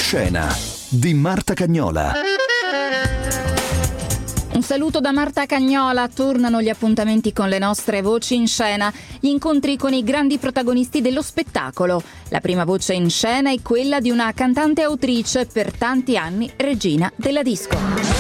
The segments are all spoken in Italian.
scena di Marta Cagnola. Un saluto da Marta Cagnola. Tornano gli appuntamenti con le nostre voci in scena, gli incontri con i grandi protagonisti dello spettacolo. La prima voce in scena è quella di una cantante autrice, per tanti anni regina della disco.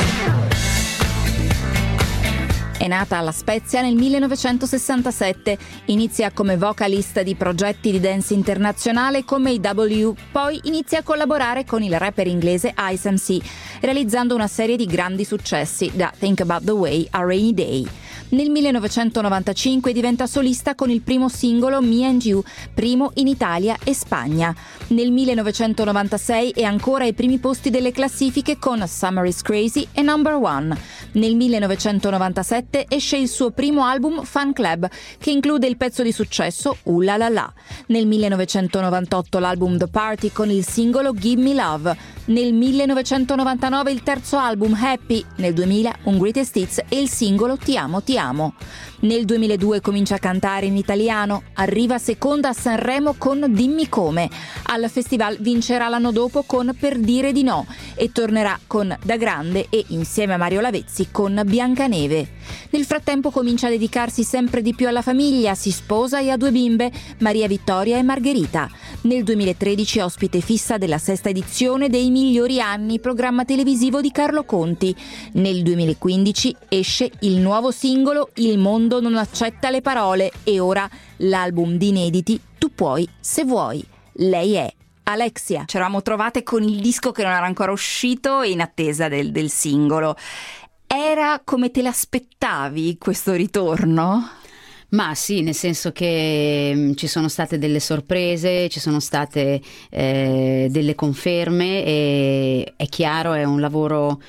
È nata a La Spezia nel 1967, inizia come vocalist di progetti di dance internazionale come i W, poi inizia a collaborare con il rapper inglese Ice MC, realizzando una serie di grandi successi, da Think About the Way a Rainy Day. Nel 1995 diventa solista con il primo singolo Me and You, primo in Italia e Spagna. Nel 1996 è ancora ai primi posti delle classifiche con Summer is Crazy e Number One. Nel 1997 esce il suo primo album Fan Club, che include il pezzo di successo Ooh La La La. Nel 1998 l'album The Party con il singolo Give Me Love. Nel 1999 il terzo album Happy. Nel 2000 un Greatest Hits e il singolo Ti amo, ti amo. Nel 2002 comincia a cantare in italiano, arriva seconda a Sanremo con Dimmi Come. Al festival vincerà l'anno dopo con Per dire di no e tornerà con Da Grande e insieme a Mario Lavezzi con Biancaneve. Nel frattempo comincia a dedicarsi sempre di più alla famiglia, si sposa e ha 2 bimbe, Maria Vittoria e Margherita. Nel 2013 ospite fissa della 6ª edizione dei Migliori Anni, programma televisivo di Carlo Conti. Nel 2015 esce il nuovo singolo Il mondo non accetta le parole e ora l'album di inediti Tu puoi se vuoi. Lei è Alexia. Ci eravamo trovate con il disco che non era ancora uscito e in attesa del singolo. Era come te l'aspettavi questo ritorno? Ma sì, nel senso che ci sono state delle sorprese, ci sono state delle conferme e è chiaro, è un lavoro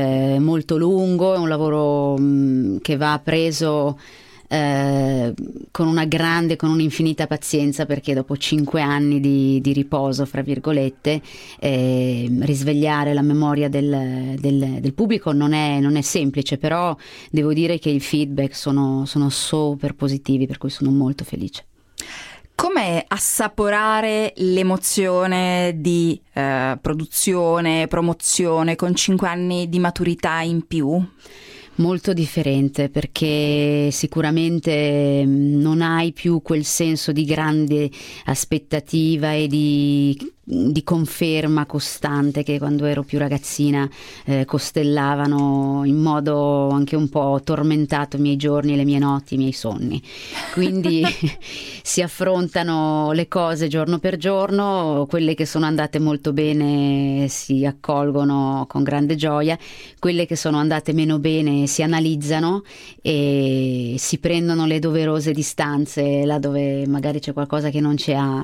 molto lungo, è un lavoro che va preso con un'infinita pazienza, perché dopo 5 anni di riposo, fra virgolette, risvegliare la memoria del pubblico non è semplice, però devo dire che i feedback sono super positivi, per cui sono molto felice. Come assaporare l'emozione di produzione, promozione con 5 anni di maturità in più? Molto differente, perché sicuramente non hai più quel senso di grande aspettativa e di conferma costante che quando ero più ragazzina costellavano in modo anche un po' tormentato i miei giorni, le mie notti, i miei sonni. Quindi si affrontano le cose giorno per giorno, quelle che sono andate molto bene si accolgono con grande gioia, quelle che sono andate meno bene si analizzano e si prendono le doverose distanze là dove magari c'è qualcosa che non ci ha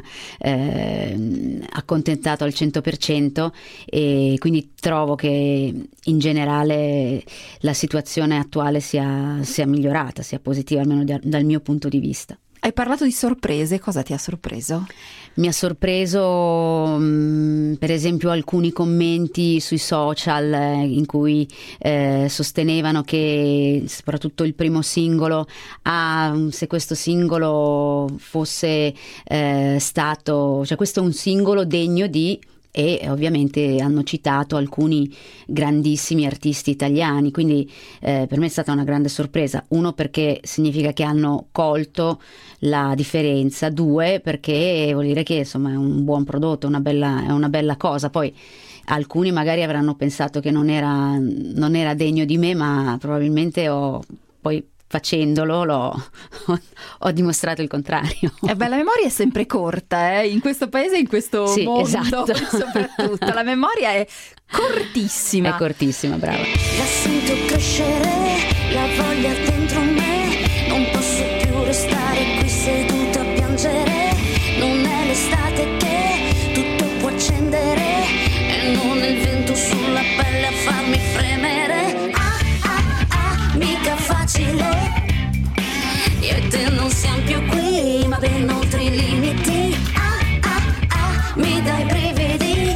accontentato al 100%, e quindi trovo che in generale la situazione attuale sia migliorata, sia positiva, almeno dal mio punto di vista. Hai parlato di sorprese, cosa ti ha sorpreso? Mi ha sorpreso per esempio alcuni commenti sui social in cui sostenevano che soprattutto il primo singolo, se questo singolo fosse stato, cioè questo è un singolo degno di, e ovviamente hanno citato alcuni grandissimi artisti italiani, quindi per me è stata una grande sorpresa. 1, perché significa che hanno colto la differenza; 2, perché vuol dire che insomma è un buon prodotto, è una bella cosa. Poi alcuni magari avranno pensato che non era degno di me, ma probabilmente poi facendolo ho dimostrato il contrario. La memoria è sempre corta, in questo paese, in questo mondo, esatto. Soprattutto la memoria è cortissima. È cortissima, brava. La sento crescere, la voglia dentro me, non posso più restare qui seduta a piangere. Non è l'estate che tutto può accendere e non è il vento sulla pelle a farmi fremere. Mica facile, io e te non siamo più qui, ma ben oltre i limiti. Mi dai brividi.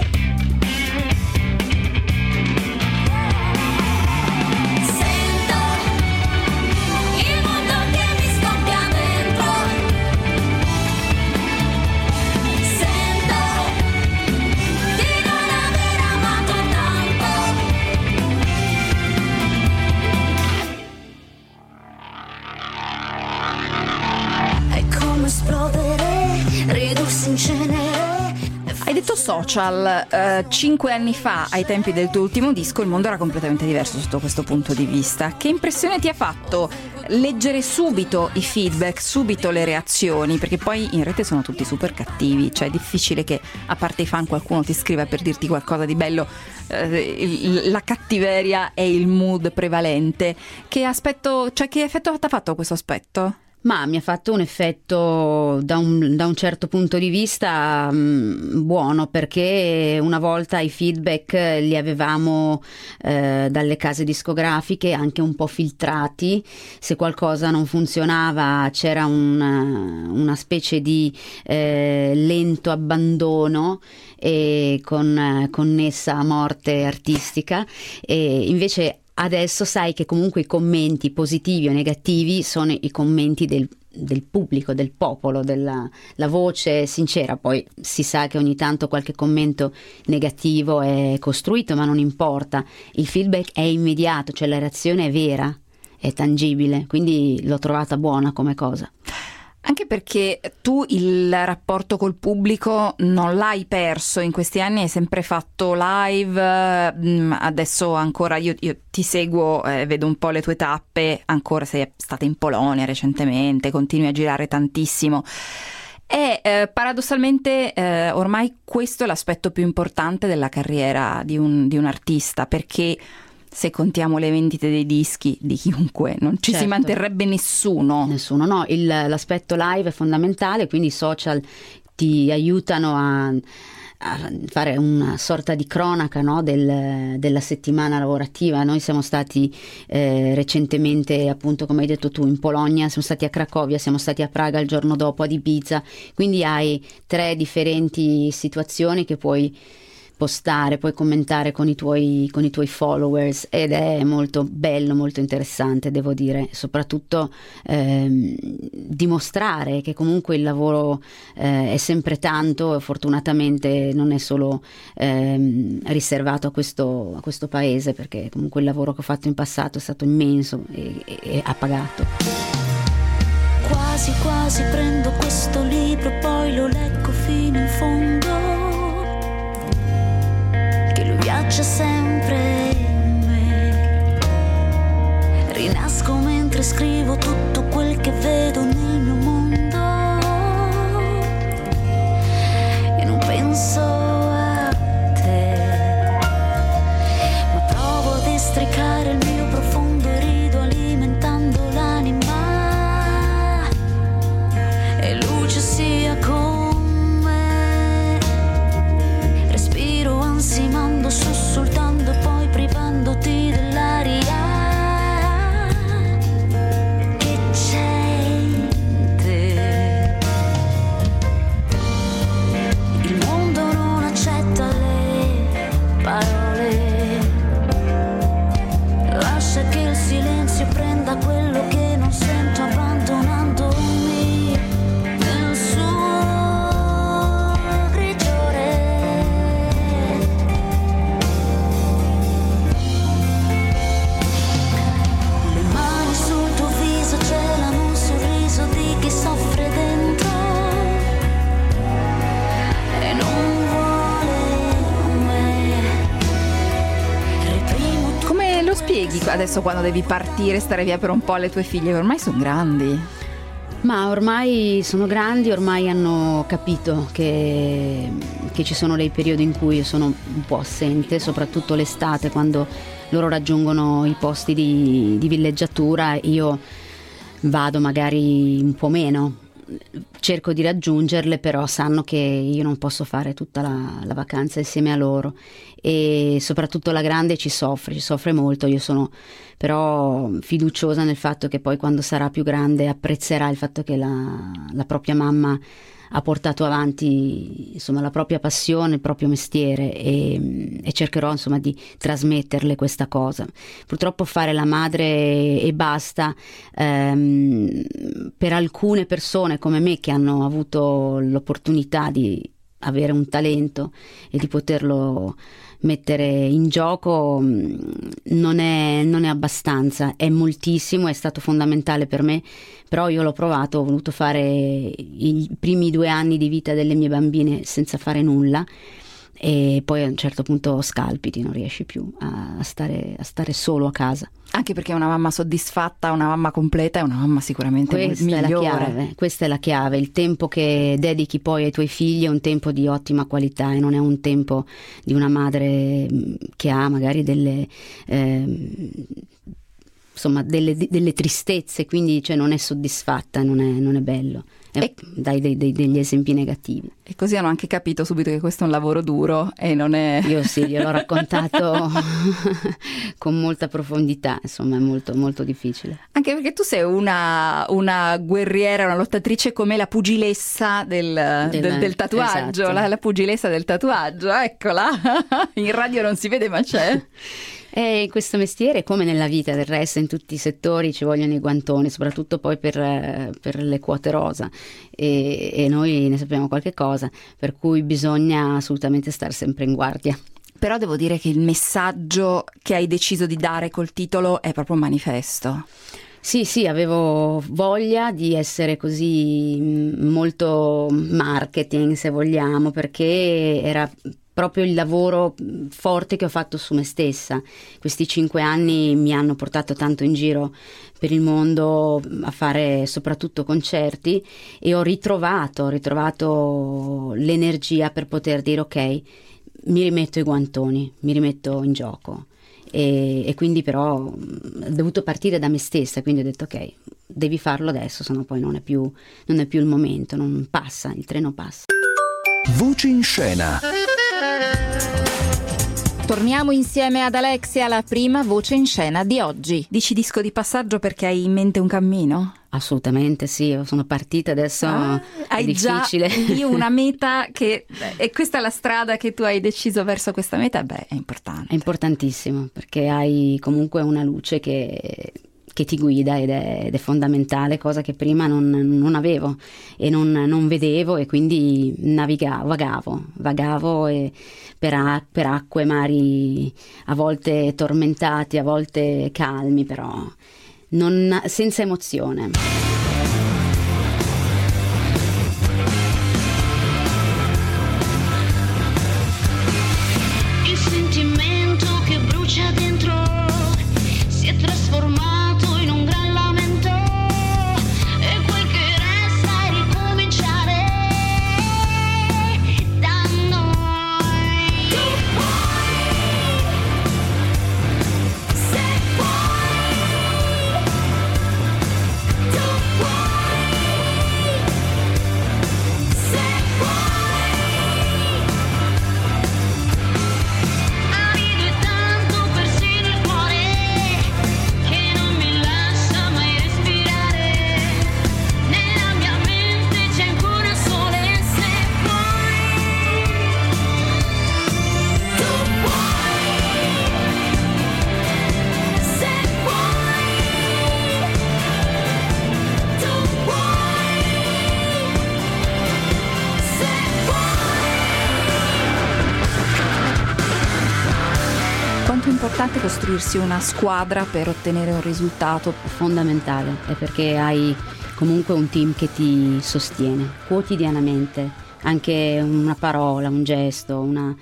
Sento il mondo che mi scoppia dentro. Sento di non avere cenere. Hai detto social, 5 anni fa, ai tempi del tuo ultimo disco, il mondo era completamente diverso sotto questo punto di vista. Che impressione ti ha fatto leggere subito i feedback, subito le reazioni? Perché poi in rete sono tutti super cattivi, cioè è difficile che, a parte i fan, qualcuno ti scriva per dirti qualcosa di bello. La cattiveria è il mood prevalente. Che effetto ti ha fatto questo aspetto? Ma mi ha fatto un effetto da un certo punto di vista buono, perché una volta i feedback li avevamo dalle case discografiche anche un po' filtrati. Se qualcosa non funzionava c'era una specie di lento abbandono e connessa morte artistica, e invece adesso sai che comunque i commenti positivi o negativi sono i commenti del pubblico, del popolo, la voce sincera. Poi si sa che ogni tanto qualche commento negativo è costruito, ma non importa, il feedback è immediato, cioè la reazione è vera, è tangibile, quindi l'ho trovata buona come cosa. Anche perché tu il rapporto col pubblico non l'hai perso in questi anni, hai sempre fatto live, adesso ancora io ti seguo, vedo un po' le tue tappe, ancora sei stata in Polonia recentemente, continui a girare tantissimo. E paradossalmente ormai questo è l'aspetto più importante della carriera di un artista, perché se contiamo le vendite dei dischi di chiunque non ci si manterrebbe nessuno, no, l'aspetto live è fondamentale, quindi i social ti aiutano a fare una sorta di cronaca, no, della settimana lavorativa. Noi siamo stati recentemente, appunto come hai detto tu, in Polonia, siamo stati a Cracovia, siamo stati a Praga il giorno dopo, ad Ibiza, quindi hai 3 differenti situazioni che puoi postare, puoi commentare con i tuoi followers, ed è molto bello, molto interessante, devo dire, soprattutto dimostrare che comunque il lavoro è sempre tanto, e fortunatamente non è solo riservato a questo paese, perché comunque il lavoro che ho fatto in passato è stato immenso e ha pagato. Quasi quasi prendo questo libro, poi lo leggo fino in fondo, viaggia sempre in me. Rinasco mentre scrivo tutto quel che vedo nel mio mondo, e non penso a te, ma provo a districare il mio profondo e rido alimentando l'anima, e luce sia con me. Respiro ansimando, sussultando, poi privandoti dell'aria che c'è in te. Il mondo non accetta le parole, lascia che il silenzio prenda quello che non sento, abbandonandomi nel suo grigiore. Celano un sorriso di chi soffre dentro e non vuole me. Reprimo. Come lo spieghi adesso quando devi partire, stare via per un po' alle tue figlie? Ormai sono grandi. Ma ormai sono grandi, ormai hanno capito che ci sono dei periodi in cui io sono un po' assente, soprattutto l'estate, quando loro raggiungono i posti di villeggiatura. Io vado magari un po' meno, cerco di raggiungerle, però sanno che io non posso fare tutta la vacanza insieme a loro, e soprattutto la grande ci soffre molto. Io sono però fiduciosa nel fatto che poi, quando sarà più grande, apprezzerà il fatto che la propria mamma ha portato avanti, insomma, la propria passione, il proprio mestiere, e cercherò, insomma, di trasmetterle questa cosa. Purtroppo fare la madre e basta, per alcune persone come me, che hanno avuto l'opportunità di avere un talento e di poterlo mettere in gioco non è abbastanza, è moltissimo, è stato fondamentale per me, però io l'ho provato, ho voluto fare i primi 2 anni di vita delle mie bambine senza fare nulla, e poi a un certo punto scalpiti, non riesci più a stare solo a casa. Anche perché una mamma soddisfatta, una mamma completa è una mamma sicuramente migliore. Questa è la chiave, il tempo che dedichi poi ai tuoi figli è un tempo di ottima qualità e non è un tempo di una madre che ha magari delle tristezze, quindi cioè non è soddisfatta, non è bello. Dai degli esempi negativi. E così hanno anche capito subito che questo è un lavoro duro e non è... Io sì, gliel'ho raccontato con molta profondità, insomma è molto, molto difficile. Anche perché tu sei una guerriera, una lottatrice come la pugilessa del tatuaggio, esatto. la pugilessa del tatuaggio, eccola, in radio non si vede ma c'è. E in questo mestiere, come nella vita del resto, in tutti i settori ci vogliono i guantoni, soprattutto poi per le quote rosa, e noi ne sappiamo qualche cosa, per cui bisogna assolutamente stare sempre in guardia. Però devo dire che il messaggio che hai deciso di dare col titolo è proprio un manifesto. Sì, avevo voglia di essere così molto marketing, se vogliamo, perché era proprio il lavoro forte che ho fatto su me stessa. Questi 5 anni mi hanno portato tanto in giro per il mondo a fare soprattutto concerti, e ho ritrovato l'energia per poter dire ok, mi rimetto i guantoni, mi rimetto in gioco. E quindi però ho dovuto partire da me stessa, quindi ho detto ok, devi farlo adesso, sennò poi non è più il momento, non passa, il treno passa. Voci in scena. Torniamo insieme ad Alexia, la prima voce in scena di oggi. Dici disco di passaggio perché hai in mente un cammino? Assolutamente sì, io sono partita, adesso è difficile. Già io una meta e questa è la strada che tu hai deciso verso questa meta, beh, è importante. È importantissimo, perché hai comunque una luce che ti guida ed è fondamentale, cosa che prima non avevo e non vedevo, e quindi vagavo e per acque, mari a volte tormentati, a volte calmi, però senza emozione. Il sentimento che brucia dentro si è trasformato in un gran lamento, e quel che resta è ricominciare da noi. Tu puoi, se puoi, tu puoi, se puoi. Arrivi tanto persino il cuore che non mi lascia mai respirare. Nella mia mente c'è ancora sole, se puoi. Tu puoi, se puoi. Tu puoi, se puoi. Quanto è importante costruirsi una squadra per ottenere un risultato? Fondamentale, è perché hai comunque un team che ti sostiene quotidianamente, anche una parola, un gesto,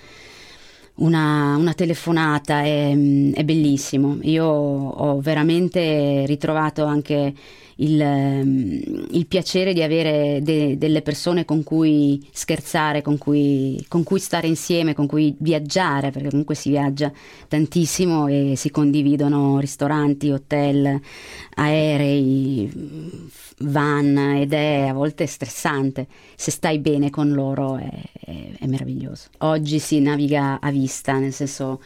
una telefonata è bellissimo. Io ho veramente ritrovato anche il piacere di avere delle persone con cui scherzare, con cui stare insieme, con cui viaggiare, perché comunque si viaggia tantissimo e si condividono ristoranti, hotel, aerei, van, ed è a volte stressante. Se stai bene con loro è meraviglioso. Oggi si naviga a vista, nel senso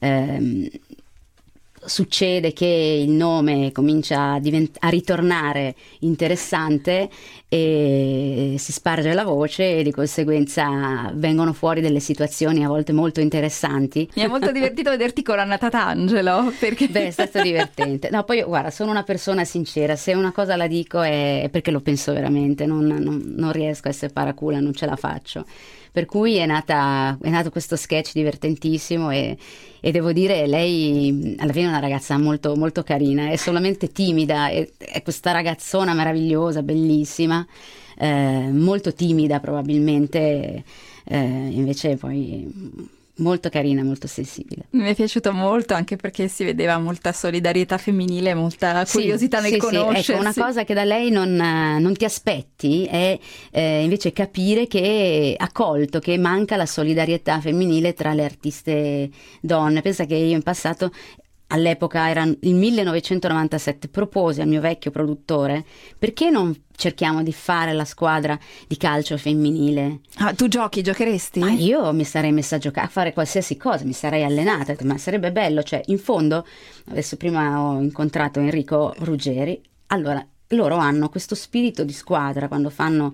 succede che il nome comincia a ritornare interessante e si sparge la voce, e di conseguenza vengono fuori delle situazioni a volte molto interessanti. Mi è molto divertito vederti con Anna Tatangelo, perché... Beh, è stato divertente. No, poi guarda, sono una persona sincera, se una cosa la dico è perché lo penso veramente, non riesco a essere paracula, non ce la faccio. per cui è nato questo sketch divertentissimo e devo dire, lei alla fine è una ragazza molto, molto carina, è solamente timida, è questa ragazzona meravigliosa, bellissima, molto timida probabilmente, invece poi molto carina, molto sensibile. Mi è piaciuto molto anche perché si vedeva molta solidarietà femminile, molta curiosità nel conoscersi. Sì. Ecco, una cosa che da lei non ti aspetti è invece capire che ha colto che manca la solidarietà femminile tra le artiste donne. Pensa che io in passato, all'epoca era il 1997, proposi al mio vecchio produttore: perché non cerchiamo di fare la squadra di calcio femminile? Ah, tu giocheresti? Ma io mi sarei messa a giocare, a fare qualsiasi cosa, mi sarei allenata, ma sarebbe bello, cioè in fondo, adesso prima ho incontrato Enrico Ruggeri, allora loro hanno questo spirito di squadra quando fanno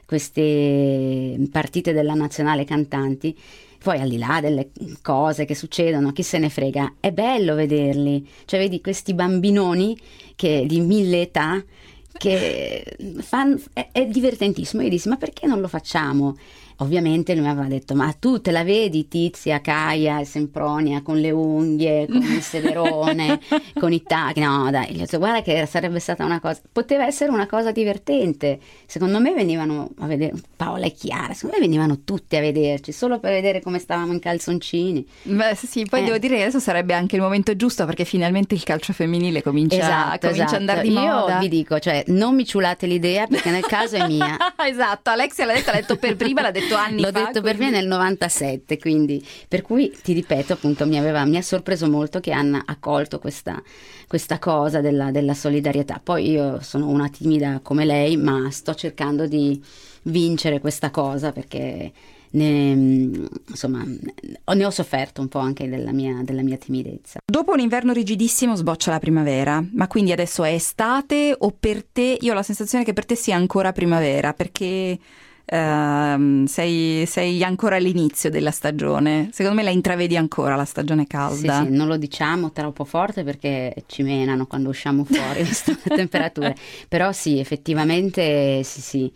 queste partite della nazionale cantanti. Poi al di là delle cose che succedono, chi se ne frega, è bello vederli, cioè vedi questi bambinoni di 1000 età che è divertentissimo. Io dissi: ma perché non lo facciamo? Ovviamente lui mi aveva detto: ma tu te la vedi Tizia, Caia e Sempronia con le unghie, con il sederone, con i tacchi? No dai, gli ho detto: guarda che sarebbe stata una cosa, poteva essere una cosa divertente. Secondo me venivano a vedere, Paola e Chiara, secondo me venivano tutti a vederci solo per vedere come stavamo in calzoncini. Beh sì, poi devo dire che adesso sarebbe anche il momento giusto, perché finalmente il calcio femminile comincia a andare di moda. Io vi dico, cioè non mi ciulate l'idea, perché nel caso è mia. Esatto, Alexia l'ha detto per prima, l'ha detto anni L'ho fa. detto per me nel 97, quindi per cui ti ripeto, appunto, mi ha sorpreso molto che Anna ha colto questa cosa della solidarietà. Poi io sono una timida come lei, ma sto cercando di vincere questa cosa, perché ne ho sofferto un po' anche della mia timidezza. Dopo un inverno rigidissimo sboccia la primavera, ma quindi adesso è estate, o per te, io ho la sensazione che per te sia ancora primavera, perché sei ancora all'inizio della stagione. Secondo me la intravedi ancora la stagione calda. Sì, non lo diciamo troppo forte perché ci menano quando usciamo fuori queste temperature, però sì, effettivamente sì.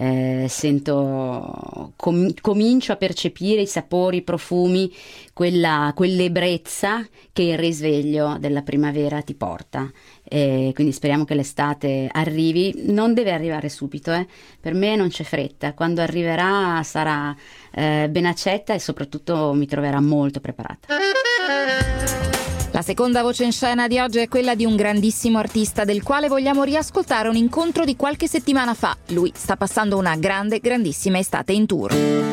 Sento, comincio a percepire i sapori, i profumi, quell'ebbrezza che il risveglio della primavera ti porta. Quindi speriamo che l'estate arrivi. Non deve arrivare subito, per me non c'è fretta. Quando arriverà sarà ben accetta e soprattutto mi troverà molto preparata. La seconda voce in scena di oggi è quella di un grandissimo artista del quale vogliamo riascoltare un incontro di qualche settimana fa. Lui sta passando una grandissima estate in tour.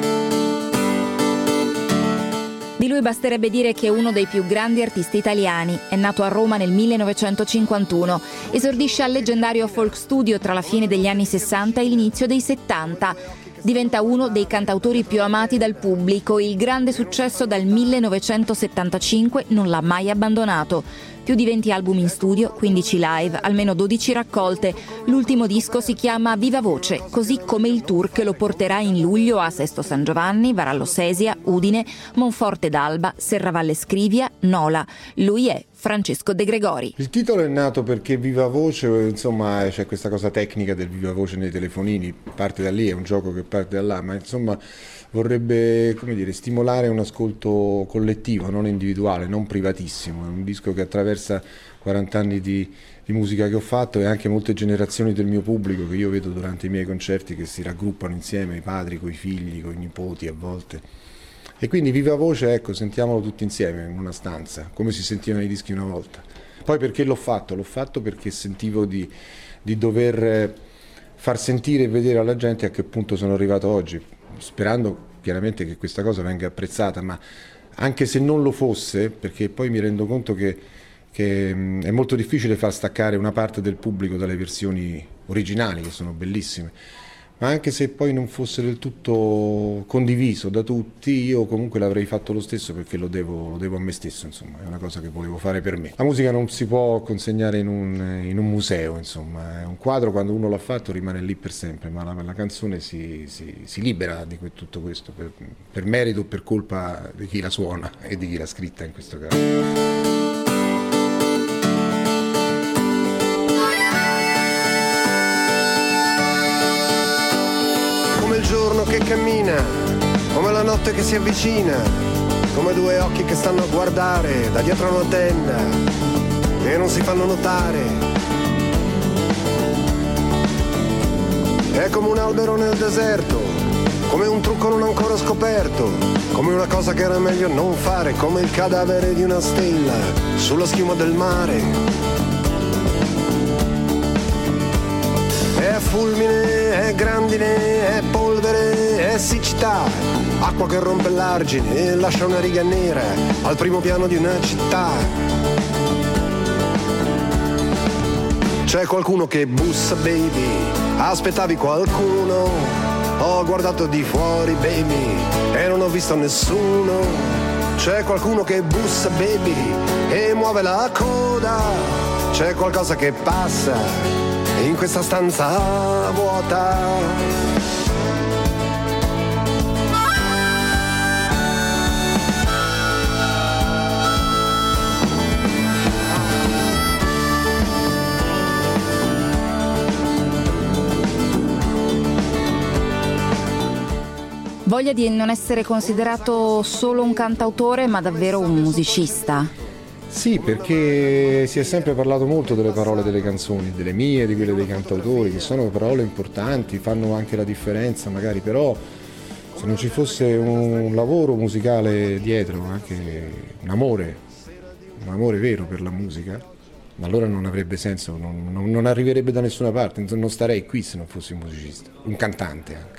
Di lui basterebbe dire che è uno dei più grandi artisti italiani. È nato a Roma nel 1951. Esordisce al leggendario Folk Studio tra la fine degli anni 60 e l'inizio dei 70. Diventa uno dei cantautori più amati dal pubblico. Il grande successo dal 1975 non l'ha mai abbandonato. Più di 20 album in studio, 15 live, almeno 12 raccolte. L'ultimo disco si chiama Viva Voce, così come il tour che lo porterà in luglio a Sesto San Giovanni, Varallo Sesia, Udine, Monforte d'Alba, Serravalle Scrivia, Nola. Lui è Francesco De Gregori. Il titolo è nato perché Viva Voce, insomma, c'è questa cosa tecnica del Viva Voce nei telefonini, parte da lì, è un gioco che parte da là, ma insomma vorrebbe, come dire, stimolare un ascolto collettivo, non individuale, non privatissimo. È un disco che attraversa 40 anni di musica che ho fatto e anche molte generazioni del mio pubblico che io vedo durante i miei concerti, che si raggruppano insieme, i padri coi figli, coi nipoti a volte. E quindi Viva Voce, ecco, sentiamolo tutti insieme in una stanza, come si sentivano i dischi una volta. Poi perché l'ho fatto? L'ho fatto perché sentivo di dover far sentire e vedere alla gente a che punto sono arrivato oggi, sperando chiaramente che questa cosa venga apprezzata, ma anche se non lo fosse, perché poi mi rendo conto che è molto difficile far staccare una parte del pubblico dalle versioni originali, che sono bellissime, ma anche se poi non fosse del tutto condiviso da tutti, io comunque l'avrei fatto lo stesso, perché lo devo a me stesso, insomma, è una cosa che volevo fare per me. La musica non si può consegnare in un museo, insomma, è un quadro, quando uno l'ha fatto rimane lì per sempre, ma la canzone si libera di tutto questo, per merito o per colpa di chi la suona e di chi l'ha scritta in questo caso. Come il giorno che cammina, come notte che si avvicina, come due occhi che stanno a guardare da dietro una tenda e non si fanno notare. È come un albero nel deserto, come un trucco non ancora scoperto, come una cosa che era meglio non fare, come il cadavere di una stella sulla schiuma del mare. È fulmine, è grandine, è polvere, è siccità, acqua che rompe l'argine e lascia una riga nera al primo piano di una città. C'è qualcuno che bussa, baby, aspettavi qualcuno? Ho guardato di fuori, baby, e non ho visto nessuno. C'è qualcuno che bussa, baby, e muove la coda. C'è qualcosa che passa in questa stanza vuota. Voglia di non essere considerato solo un cantautore, ma davvero un musicista. Sì, perché si è sempre parlato molto delle parole delle canzoni, delle mie, di quelle dei cantautori, che sono parole importanti, fanno anche la differenza magari, però se non ci fosse un lavoro musicale dietro, anche un amore vero per la musica, allora non avrebbe senso, non arriverebbe da nessuna parte, non starei qui se non fossi un musicista, un cantante anche.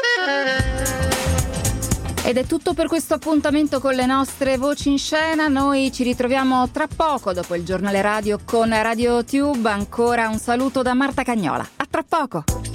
Ed è tutto per questo appuntamento con le nostre voci in scena. Noi ci ritroviamo tra poco dopo il giornale radio con Radio Tube. Ancora un saluto da Marta Cagnola. A tra poco!